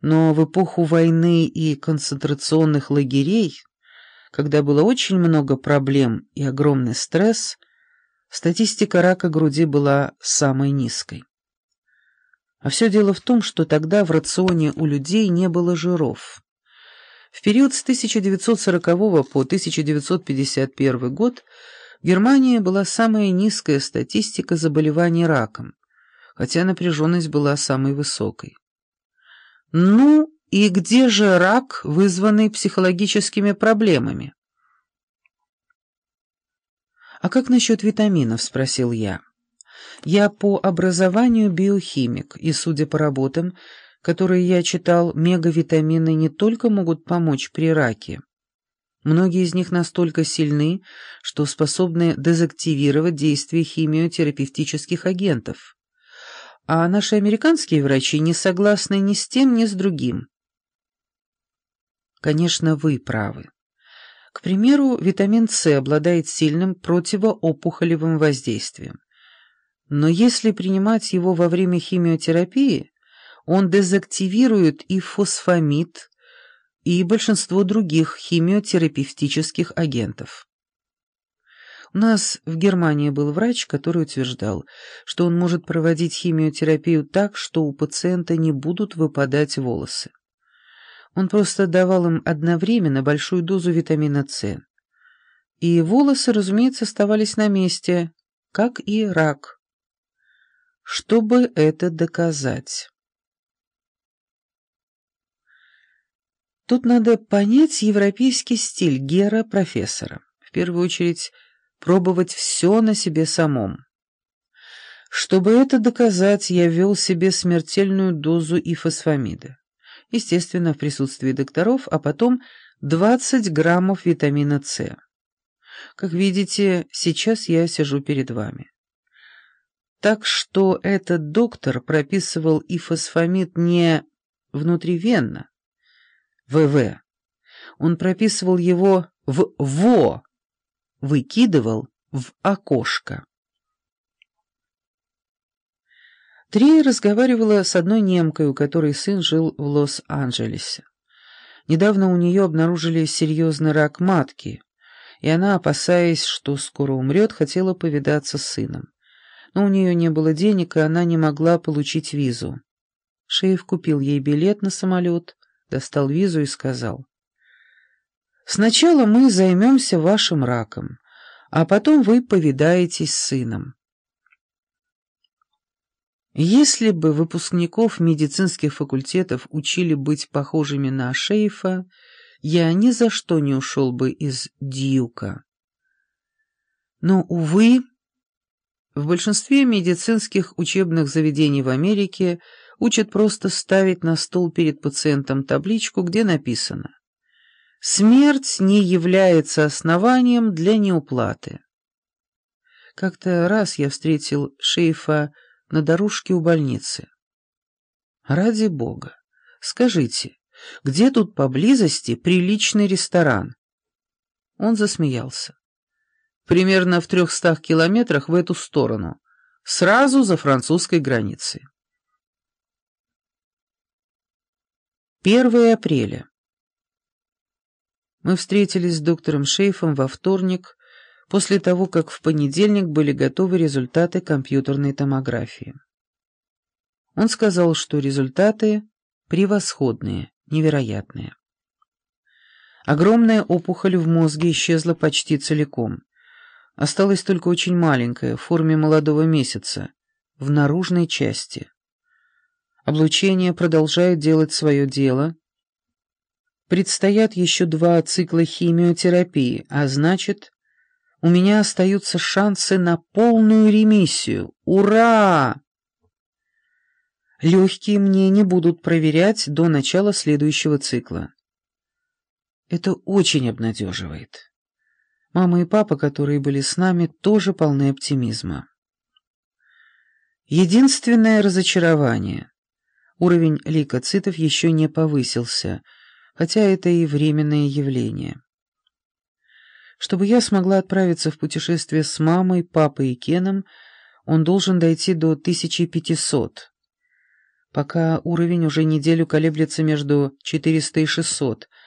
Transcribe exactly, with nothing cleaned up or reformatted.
Но в эпоху войны и концентрационных лагерей, когда было очень много проблем и огромный стресс, статистика рака груди была самой низкой. А все дело в том, что тогда в рационе у людей не было жиров. В период с тысяча девятьсот сорокового по тысяча девятьсот пятьдесят первый год в Германии была самая низкая статистика заболеваний раком, хотя напряженность была самой высокой. Ну и где же рак, вызванный психологическими проблемами? «А как насчет витаминов?» — спросил я. Я по образованию биохимик, и, судя по работам, которые я читал, мегавитамины не только могут помочь при раке. Многие из них настолько сильны, что способны дезактивировать действие химиотерапевтических агентов. А наши американские врачи не согласны ни с тем, ни с другим. Конечно, вы правы. К примеру, витамин С обладает сильным противоопухолевым воздействием. Но если принимать его во время химиотерапии, он дезактивирует и фосфамид, и большинство других химиотерапевтических агентов. У нас в Германии был врач, который утверждал, что он может проводить химиотерапию так, что у пациента не будут выпадать волосы. Он просто давал им одновременно большую дозу витамина С. И волосы, разумеется, оставались на месте, как и рак. Чтобы это доказать. Тут надо понять европейский стиль Гера профессора. В первую очередь, пробовать все на себе самом. Чтобы это доказать, я ввел себе смертельную дозу ифосфамида. Естественно, в присутствии докторов, а потом двадцать граммов витамина С. Как видите, сейчас я сижу перед вами. Так что этот доктор прописывал ифосфамид не внутривенно, ВВ. Он прописывал его в ВО, выкидывал в окошко. Трия разговаривала с одной немкой, у которой сын жил в Лос-Анджелесе. Недавно у нее обнаружили серьезный рак матки, и она, опасаясь, что скоро умрет, хотела повидаться с сыном. Но у нее не было денег, и она не могла получить визу. Шейх купил ей билет на самолет, достал визу и сказал: «Сначала мы займемся вашим раком, а потом вы повидаетесь с сыном». Если бы выпускников медицинских факультетов учили быть похожими на Шейфа, я ни за что не ушел бы из Дьюка. Но, увы, в большинстве медицинских учебных заведений в Америке учат просто ставить на стол перед пациентом табличку, где написано: «Смерть не является основанием для неуплаты». Как-то раз я встретил Шейфа на дорожке у больницы. «Ради бога, скажите, где тут поблизости приличный ресторан?» Он засмеялся. «Примерно в трехстах километрах в эту сторону, сразу за французской границей». первое апреля. Мы встретились с доктором Шейфом во вторник, после того, как в понедельник были готовы результаты компьютерной томографии. Он сказал, что результаты превосходные, невероятные. Огромная опухоль в мозге исчезла почти целиком. Осталась только очень маленькая, в форме молодого месяца, в наружной части. Облучение продолжает делать свое дело. Предстоят еще два цикла химиотерапии, а значит, у меня остаются шансы на полную ремиссию. Ура! Легкие мне не будут проверять до начала следующего цикла. Это очень обнадеживает. Мама и папа, которые были с нами, тоже полны оптимизма. Единственное разочарование. Уровень лейкоцитов еще не повысился, хотя это и временное явление. Чтобы я смогла отправиться в путешествие с мамой, папой и Кеном, он должен дойти до тысячи пятисот. пока уровень уже неделю колеблется между четыреста и шестьсот,